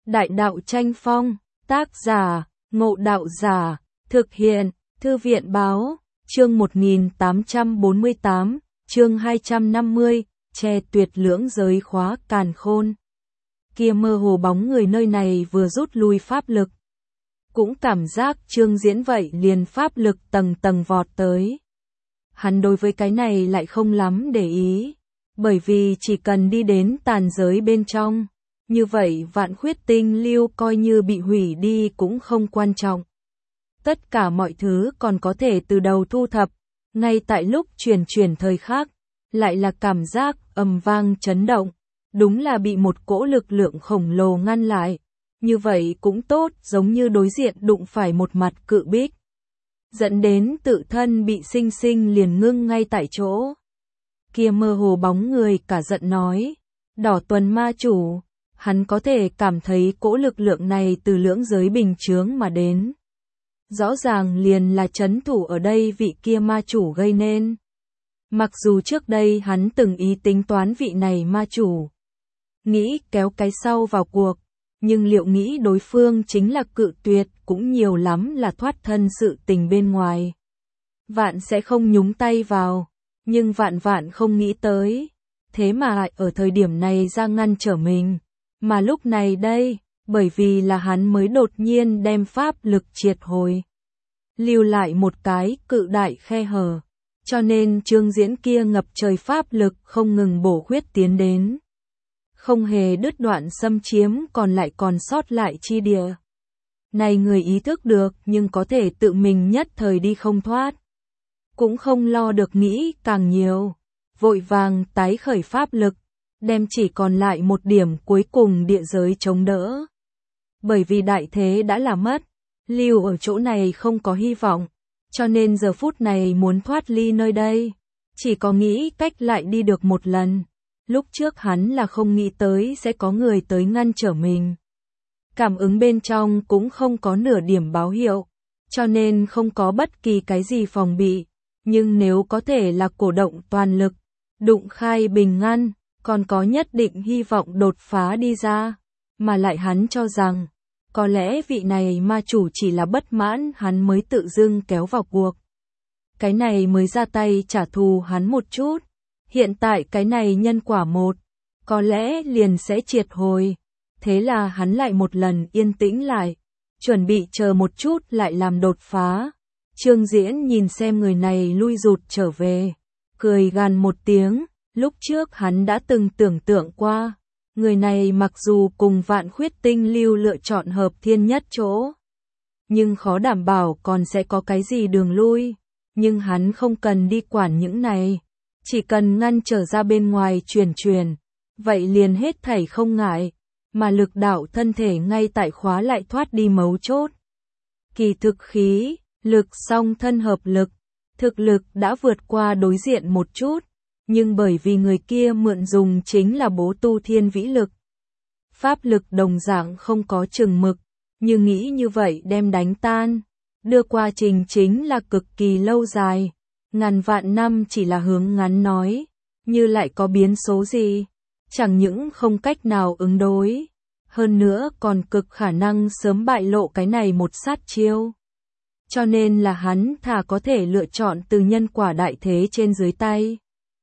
Đại đạo tranh phong, tác giả, Ngộ Đạo Giả, thực hiện, Thư viện báo, chương 1848, chương 250, che tuyệt lưỡng giới khóa càn khôn. Kia mơ hồ bóng người nơi này vừa rút lui pháp lực. Cũng cảm giác Trương Diễn vậy liền pháp lực tầng tầng vọt tới. Hắn đối với cái này lại không lắm để ý, bởi vì chỉ cần đi đến tàn giới bên trong, như vậy vạn khuyết tinh lưu coi như bị hủy đi cũng không quan trọng. Tất cả mọi thứ còn có thể từ đầu thu thập, ngay tại lúc chuyển thời khắc, lại là cảm giác ầm vang chấn động, đúng là bị một cỗ lực lượng khổng lồ ngăn lại. Như vậy cũng tốt, giống như đối diện đụng phải một mặt cự bích, dẫn đến tự thân bị sinh sinh liền ngưng ngay tại chỗ. Kia mơ hồ bóng người cả giận nói, Đỏ Tuần ma chủ, hắn có thể cảm thấy cỗ lực lượng này từ lưỡng giới bình chướng mà đến. Rõ ràng liền là trấn thủ ở đây vị kia ma chủ gây nên. Mặc dù trước đây hắn từng ý tính toán vị này ma chủ, nghĩ kéo cái sau vào cuộc, nhưng liệu nghĩ đối phương chính là cự tuyệt cũng nhiều lắm là thoát thân sự tình bên ngoài. Vạn sẽ không nhúng tay vào, nhưng vạn không nghĩ tới. Thế mà ở thời điểm này ra ngăn trở mình. Mà lúc này đây, bởi vì là hắn mới đột nhiên đem pháp lực triệt hồi, lưu lại một cái cự đại khe hở, cho nên Trương Diễn kia ngập trời pháp lực không ngừng bổ khuyết tiến đến. Không hề đứt đoạn xâm chiếm còn sót lại chi địa. Này người ý thức được nhưng có thể tự mình nhất thời đi không thoát. Cũng không lo được nghĩ càng nhiều, vội vàng tái khởi pháp lực, đem chỉ còn lại một điểm cuối cùng địa giới chống đỡ. Bởi vì đại thế đã là mất, lưu ở chỗ này không có hy vọng, cho nên giờ phút này muốn thoát ly nơi đây, chỉ có nghĩ cách lại đi được một lần. Lúc trước hắn là không nghĩ tới sẽ có người tới ngăn trở mình. Cảm ứng bên trong cũng không có nửa điểm báo hiệu, cho nên không có bất kỳ cái gì phòng bị. Nhưng nếu có thể là cổ động toàn lực, đụng khai bình ngăn, còn có nhất định hy vọng đột phá đi ra. Mà lại hắn cho rằng, có lẽ vị này ma chủ chỉ là bất mãn hắn mới tự dưng kéo vào cuộc. Cái này mới ra tay trả thù hắn một chút. Hiện tại cái này nhân quả một, có lẽ liền sẽ triệt hồi. Thế là hắn lại một lần yên tĩnh lại, chuẩn bị chờ một chút lại làm đột phá. Trương Diễn nhìn xem người này lui rụt trở về, cười gằn một tiếng. Lúc trước hắn đã từng tưởng tượng qua, người này mặc dù cùng vạn khuyết tinh lưu lựa chọn hợp thiên nhất chỗ, nhưng khó đảm bảo còn sẽ có cái gì đường lui. Nhưng hắn không cần đi quản những này, chỉ cần ngăn trở ra bên ngoài chuyển, vậy liền hết thảy không ngại, mà lực đạo thân thể ngay tại khóa lại thoát đi mấu chốt. Kỳ thực khí, lực song thân hợp lực, thực lực đã vượt qua đối diện một chút, nhưng bởi vì người kia mượn dùng chính là bố tu thiên vĩ lực. Pháp lực đồng dạng không có chừng mực, như nghĩ như vậy đem đánh tan, đưa quá trình chính là cực kỳ lâu dài. Ngàn vạn năm chỉ là hướng ngắn nói, như lại có biến số gì, chẳng những không cách nào ứng đối, hơn nữa còn cực khả năng sớm bại lộ cái này một sát chiêu. Cho nên là hắn thà có thể lựa chọn từ nhân quả đại thế trên dưới tay.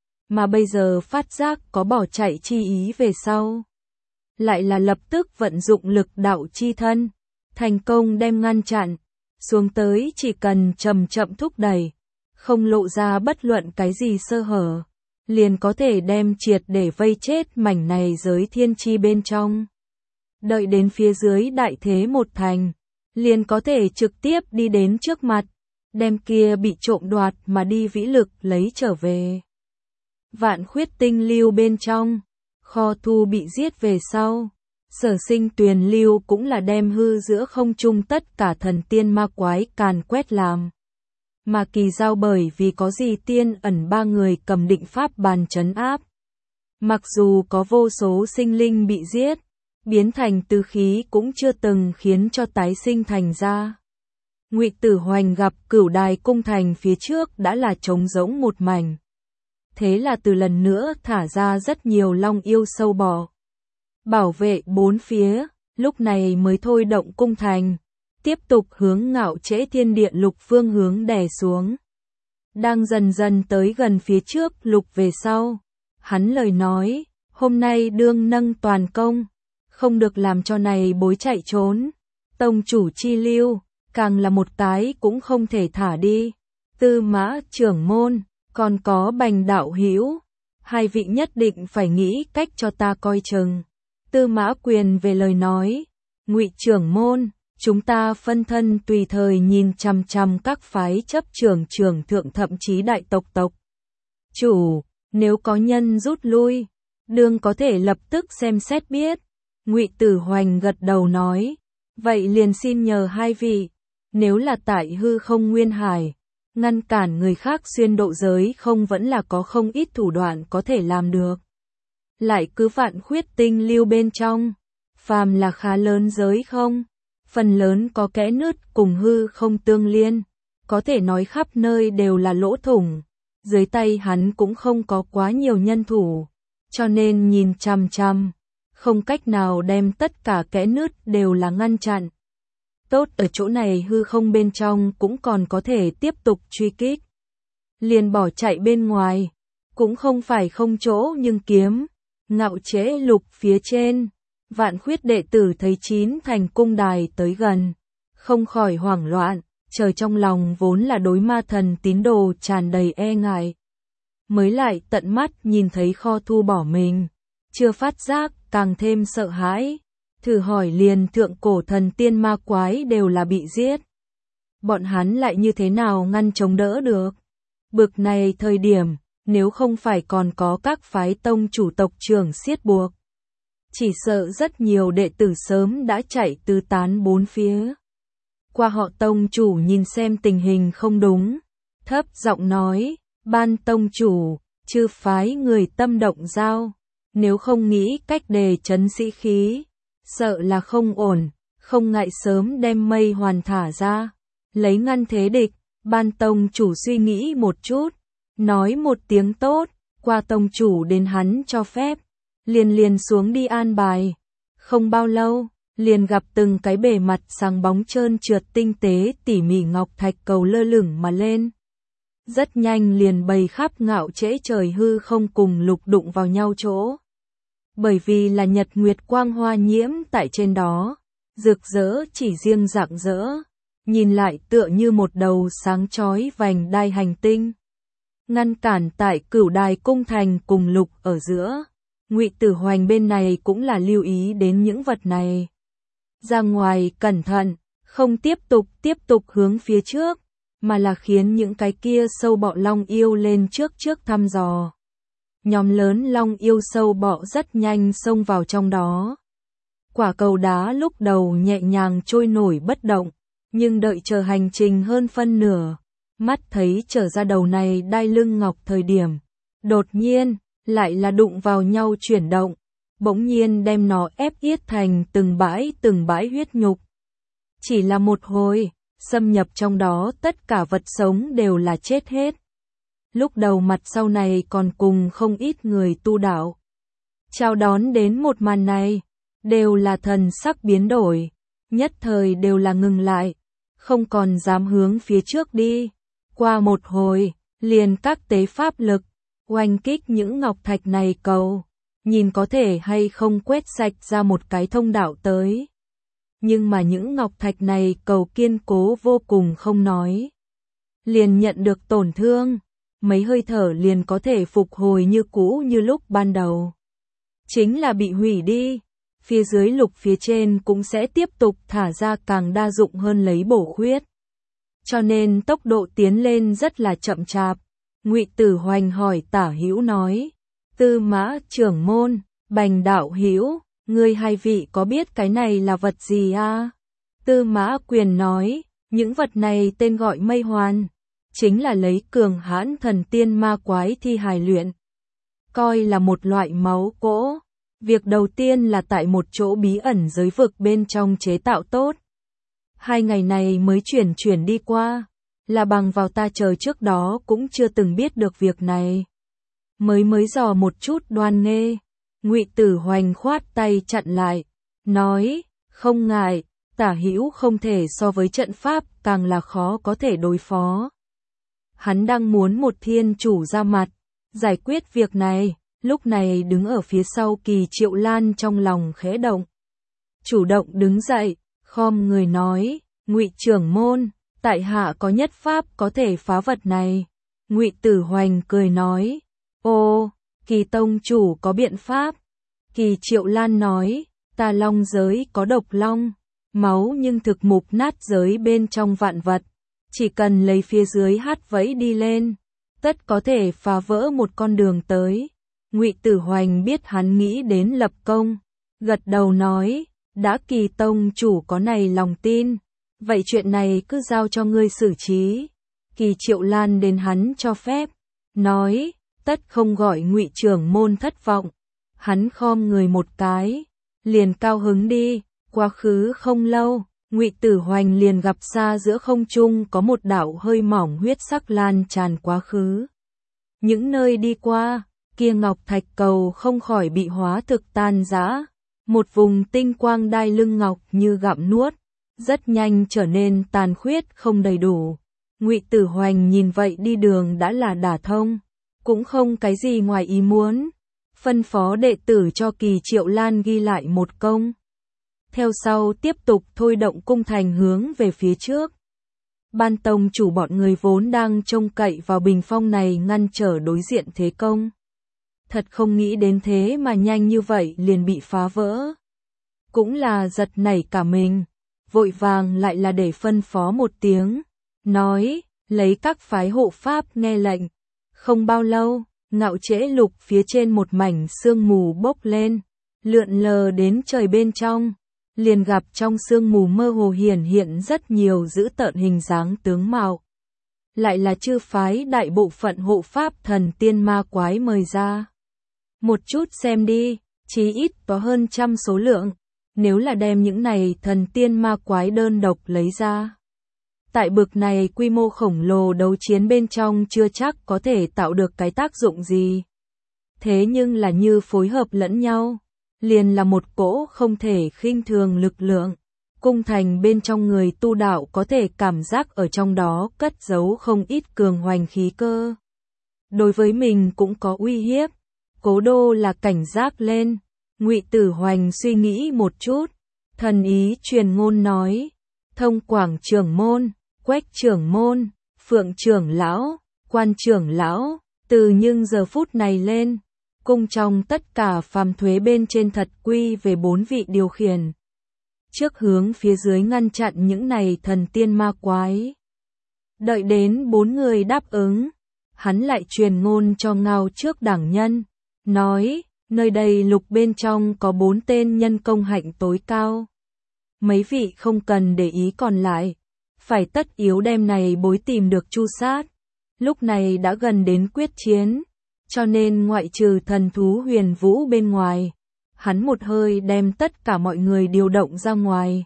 Mà bây giờ phát giác có bỏ chạy chi ý về sau. Lại là lập tức vận dụng lực đạo chi thân, thành công đem ngăn chặn, xuống tới chỉ cần chậm thúc đẩy. Không lộ ra bất luận cái gì sơ hở, liền có thể đem triệt để vây chết mảnh này giới thiên chi bên trong. Đợi đến phía dưới đại thế một thành, liền có thể trực tiếp đi đến trước mặt, đem kia bị trộm đoạt mà đi vĩ lực lấy trở về. Vạn khuyết tinh lưu bên trong, kho thu bị giết về sau, Sở Sinh Tuyền lưu cũng là đem hư giữa không trung tất cả thần tiên ma quái càn quét làm. Mà Kỳ Giao bởi vì có gì tiên ẩn ba người cầm định pháp bàn trấn áp. Mặc dù có vô số sinh linh bị giết, biến thành tứ khí cũng chưa từng khiến cho tái sinh thành ra. Ngụy Tử Hoành gặp Cửu Đài cung thành phía trước đã là trống rỗng một mảnh. Thế là từ lần nữa thả ra rất nhiều long yêu sâu bò. Bảo vệ bốn phía, lúc này mới thôi động cung thành, tiếp tục hướng Ngạo Trễ Thiên Địa Lục phương hướng đè xuống. Đang dần dần tới gần phía trước lục về sau, hắn lời nói, hôm nay đương nâng toàn công, không được làm cho này bối chạy trốn, tông chủ chi lưu, càng là một cái cũng không thể thả đi. Tư Mã trưởng môn, còn có Bành đạo hữu, hai vị nhất định phải nghĩ cách cho ta coi chừng. Tư Mã Quyền về lời nói, Ngụy trưởng môn, chúng ta phân thân tùy thời nhìn chằm chằm các phái chấp trưởng thượng thậm chí đại tộc chủ, nếu có nhân rút lui, đương có thể lập tức xem xét biết. Ngụy Tử Hoành gật đầu nói, vậy liền xin nhờ hai vị, nếu là tại hư không nguyên hải, ngăn cản người khác xuyên độ giới không vẫn là có không ít thủ đoạn có thể làm được. Lại cứ vạn khuyết tinh lưu bên trong, phàm là khá lớn giới không, phần lớn có kẽ nứt cùng hư không tương liên, có thể nói khắp nơi đều là lỗ thủng, dưới tay hắn cũng không có quá nhiều nhân thủ, cho nên nhìn chằm chằm, không cách nào đem tất cả kẽ nứt đều là ngăn chặn. Tốt ở chỗ này hư không bên trong cũng còn có thể tiếp tục truy kích. Liền bỏ chạy bên ngoài, cũng không phải không chỗ nhưng kiếm, Ngạo Trễ Lục phía trên, Vạn Khuyết đệ tử thấy 9 thành cung đài tới gần, không khỏi hoảng loạn, trời trong lòng vốn là đối ma thần tín đồ tràn đầy e ngại. Mới lại tận mắt nhìn thấy kho thu bỏ mình, chưa phát giác càng thêm sợ hãi. Thử hỏi liền thượng cổ thần tiên ma quái đều là bị giết. Bọn hắn lại như thế nào ngăn chống đỡ được? Bực này thời điểm, nếu không phải còn có các phái tông chủ tộc trưởng siết buộc, chỉ sợ rất nhiều đệ tử sớm đã chạy tứ tán bốn phía. Qua họ tông chủ nhìn xem tình hình không đúng, thấp giọng nói, ban tông chủ, chư phái người tâm động giao, nếu không nghĩ cách đề trấn sĩ khí, sợ là không ổn, không ngại sớm đem mây hoàn thả ra, lấy ngăn thế địch. Ban tông chủ suy nghĩ một chút, nói một tiếng tốt, qua tông chủ đến hắn cho phép, liền xuống đi an bài. Không bao lâu, liền gặp từng cái bề mặt sáng bóng trơn trượt tinh tế tỉ mỉ ngọc thạch cầu lơ lửng mà lên. Rất nhanh liền bày khắp Ngạo Trễ trời hư không cùng lục đụng vào nhau chỗ. Bởi vì là nhật nguyệt quang hoa nhiễm tại trên đó, rực rỡ chỉ riêng rạng rỡ, nhìn lại tựa như một đầu sáng chói vành đai hành tinh. Ngăn cản tại Cửu Đài cung thành cùng lục ở giữa. Ngụy Tử Hoành bên này cũng là lưu ý đến những vật này. Ra ngoài cẩn thận, không tiếp tục hướng phía trước, mà là khiến những cái kia sâu bọ long yêu lên trước thăm dò. Nhóm lớn long yêu sâu bọ rất nhanh xông vào trong đó. Quả cầu đá lúc đầu nhẹ nhàng trôi nổi bất động, nhưng đợi chờ hành trình hơn phân nửa, mắt thấy trở ra đầu này đai lưng ngọc thời điểm, đột nhiên, lại là đụng vào nhau chuyển động, bỗng nhiên đem nó ép yết thành từng bãi huyết nhục. Chỉ là một hồi, xâm nhập trong đó tất cả vật sống đều là chết hết. Lúc đầu mặt sau này còn cùng không ít người tu đạo chào đón đến một màn này, đều là thần sắc biến đổi, nhất thời đều là ngừng lại, không còn dám hướng phía trước đi. Qua một hồi, liền các tế pháp lực, oanh kích những ngọc thạch này cầu, nhìn có thể hay không quét sạch ra một cái thông đạo tới. Nhưng mà những ngọc thạch này cầu kiên cố vô cùng không nói. Liền nhận được tổn thương, mấy hơi thở liền có thể phục hồi như cũ như lúc ban đầu. Chính là bị hủy đi, phía dưới lục phía trên cũng sẽ tiếp tục thả ra càng đa dụng hơn lấy bổ khuyết. Cho nên tốc độ tiến lên rất là chậm chạp. Ngụy Tử Hoành hỏi Tả Hữu nói, Tư Mã trưởng môn, Bành đạo hữu, ngươi hai vị có biết cái này là vật gì a? Tư Mã Quyền nói, những vật này tên gọi mây hoàn, chính là lấy cường hãn thần tiên ma quái thi hài luyện, coi là một loại máu cỗ. Việc đầu tiên là tại một chỗ bí ẩn giới vực bên trong chế tạo tốt. 2 ngày này mới chuyển đi qua, là bằng vào ta trời trước đó cũng chưa từng biết được việc này. Mới dò một chút Đoan Nghê, Ngụy Tử Hoành khoát tay chặn lại, nói, Không ngại, tả hữu không thể so với trận pháp, càng là khó có thể đối phó. Hắn đang muốn một thiên chủ ra mặt, giải quyết việc này, lúc này đứng ở phía sau Kỳ Triệu Lan trong lòng khẽ động. Chủ động đứng dậy, khom người nói, Ngụy trưởng môn, tại hạ có nhất pháp có thể phá vật này. Ngụy Tử Hoành cười nói, ô, Kỳ tông chủ có biện pháp. Kỳ Triệu Lan nói, ta long giới có độc long, máu nhưng thực mục nát giới bên trong vạn vật. Chỉ cần lấy phía dưới hát vẫy đi lên, tất có thể phá vỡ một con đường tới. Ngụy Tử Hoành biết hắn nghĩ đến lập công, gật đầu nói, đã Kỳ tông chủ có này lòng tin, vậy chuyện này cứ giao cho ngươi xử trí. Kỳ Triệu Lan đến hắn cho phép, nói, tất không gọi Ngụy trưởng môn thất vọng. Hắn khom người một cái, liền cao hứng đi. Quá khứ không lâu, Ngụy Tử Hoành liền gặp xa giữa không trung có một đạo hơi mỏng huyết sắc lan tràn quá khứ. Những nơi đi qua, kia ngọc thạch cầu không khỏi bị hóa thực tan rã, một vùng tinh quang đai lưng ngọc như gặm nuốt, rất nhanh trở nên tàn khuyết không đầy đủ. Ngụy Tử Hoành nhìn vậy đi đường đã là đả thông, cũng không cái gì ngoài ý muốn, phân phó đệ tử cho Kỳ Triệu Lan ghi lại một công. Theo sau tiếp tục thôi động cung thành hướng về phía trước. Ban tông chủ bọn người vốn đang trông cậy vào bình phong này ngăn trở đối diện thế công. Thật không nghĩ đến thế mà nhanh như vậy liền bị phá vỡ. Cũng là giật nảy cả mình, vội vàng lại là để phân phó một tiếng, nói, lấy các phái hộ pháp nghe lệnh. Không bao lâu, Ngạo Trễ Lục phía trên một mảnh sương mù bốc lên, lượn lờ đến trời bên trong. Liền gặp trong sương mù mơ hồ hiển hiện rất nhiều dữ tợn hình dáng tướng mạo. Lại là chư phái đại bộ phận hộ pháp thần tiên ma quái mời ra. Một chút xem đi, chí ít có hơn 100 số lượng, nếu là đem những này thần tiên ma quái đơn độc lấy ra. Tại bực này quy mô khổng lồ đấu chiến bên trong chưa chắc có thể tạo được cái tác dụng gì. Thế nhưng là như phối hợp lẫn nhau, liền là một cỗ không thể khinh thường lực lượng. Cung thành bên trong người tu đạo có thể cảm giác ở trong đó cất giấu không ít cường hoành khí cơ. Đối với mình cũng có uy hiếp. Cố Đô là cảnh giác lên. Ngụy Tử Hoành suy nghĩ một chút, thần ý truyền ngôn nói, Thông Quảng trưởng môn, Quách trưởng môn, Phượng trưởng lão, Quan trưởng lão, từ nhưng giờ phút này lên, cung trong tất cả phàm thuế bên trên thật quy về 4 vị điều khiển. Trước hướng phía dưới ngăn chặn những này thần tiên ma quái. Đợi đến 4 người đáp ứng, hắn lại truyền ngôn cho Ngao Trước đảng nhân, nói, nơi đây lục bên trong có 4 tên nhân công hạnh tối cao. Mấy vị không cần để ý còn lại, phải tất yếu đem này bối tìm được chu sát. Lúc này đã gần đến quyết chiến, cho nên ngoại trừ thần thú Huyền Vũ bên ngoài, hắn một hơi đem tất cả mọi người điều động ra ngoài.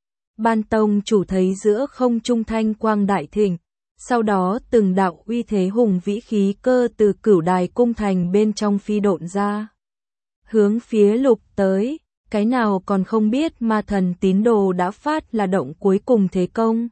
Ban tông chủ thấy giữa không trung thanh quang đại thịnh, sau đó từng đạo uy thế hùng vĩ khí cơ từ cửu đài cung thành bên trong phi độn ra. Hướng phía lục tới, cái nào còn không biết ma thần tín đồ đã phát là động cuối cùng thế công.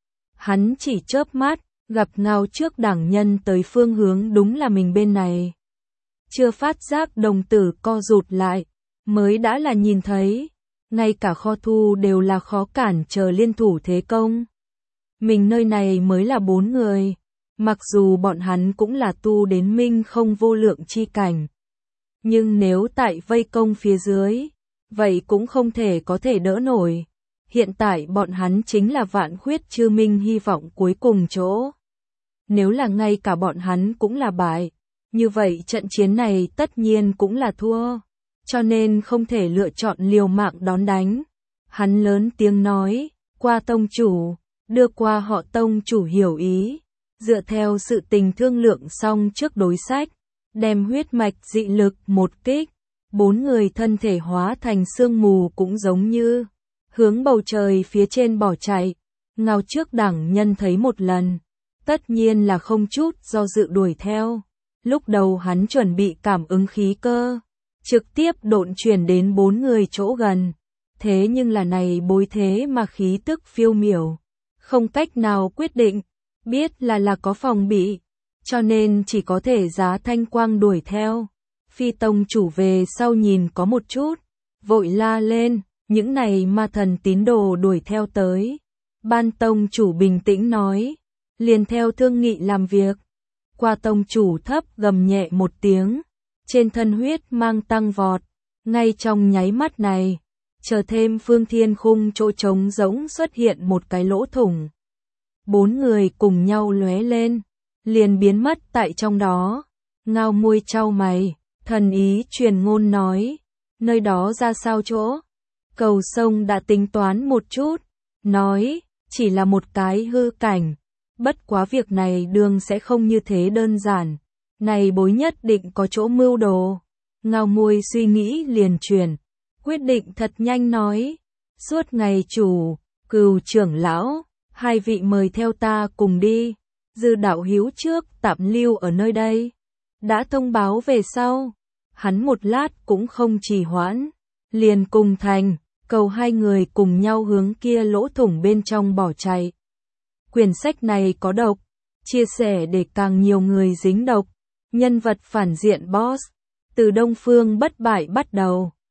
Hắn chỉ chớp mắt, gặp Ngao Trước đảng nhân tới phương hướng đúng là mình bên này. Chưa phát giác đồng tử co rụt lại, mới đã là nhìn thấy, ngay cả kho thu đều là khó cản chờ liên thủ thế công. Mình nơi này mới là 4 người, mặc dù bọn hắn cũng là tu đến minh không vô lượng chi cảnh. Nhưng nếu tại vây công phía dưới, vậy cũng không thể có thể đỡ nổi. Hiện tại bọn hắn chính là vạn khuyết chư minh hy vọng cuối cùng chỗ. Nếu là ngay cả bọn hắn cũng là bại, như vậy trận chiến này tất nhiên cũng là thua, cho nên không thể lựa chọn liều mạng đón đánh. Hắn lớn tiếng nói, qua tông chủ, đưa qua họ tông chủ hiểu ý, dựa theo sự tình thương lượng xong trước đối sách, đem huyết mạch dị lực một kích, 4 người thân thể hóa thành sương mù cũng giống như hướng bầu trời phía trên bỏ chạy. Ngao Trước đảng nhân thấy một lần, tất nhiên là không chút do dự đuổi theo. Lúc đầu hắn chuẩn bị cảm ứng khí cơ, trực tiếp độn chuyển đến 4 người chỗ gần. thế nhưng là này bối thế mà khí tức phiêu miểu, không cách nào quyết định, biết là có phòng bị, cho nên chỉ có thể giá thanh quang đuổi theo. Phi tông chủ về sau nhìn có một chút, vội la lên, những này ma thần tín đồ đuổi theo tới. Ban tông chủ bình tĩnh nói, liền theo thương nghị làm việc. Qua tông chủ thấp gầm nhẹ một tiếng, trên thân huyết mang tăng vọt, ngay trong nháy mắt này, chờ thêm phương thiên khung chỗ trống rỗng xuất hiện một cái lỗ thủng. 4 người cùng nhau lóe lên, liền biến mất tại trong đó. Ngao môi chau mày, thần ý truyền ngôn nói, nơi đó ra sao chỗ? Cầu sông đã tính toán một chút, nói, chỉ là một cái hư cảnh, bất quá việc này đường sẽ không như thế đơn giản, này bối nhất định có chỗ mưu đồ. Ngao môi suy nghĩ liền chuyển, quyết định thật nhanh nói, suốt ngày chủ, Cừu trưởng lão, hai vị mời theo ta cùng đi, Dư đạo hữu trước tạm lưu ở nơi đây. Đã thông báo về sau, hắn một lát cũng không trì hoãn, liền cùng thành, cầu hai người cùng nhau hướng kia lỗ thủng bên trong bỏ chạy. Quyển sách này có độc, chia sẻ để càng nhiều người dính độc, nhân vật phản diện boss, từ Đông Phương bất bại bắt đầu.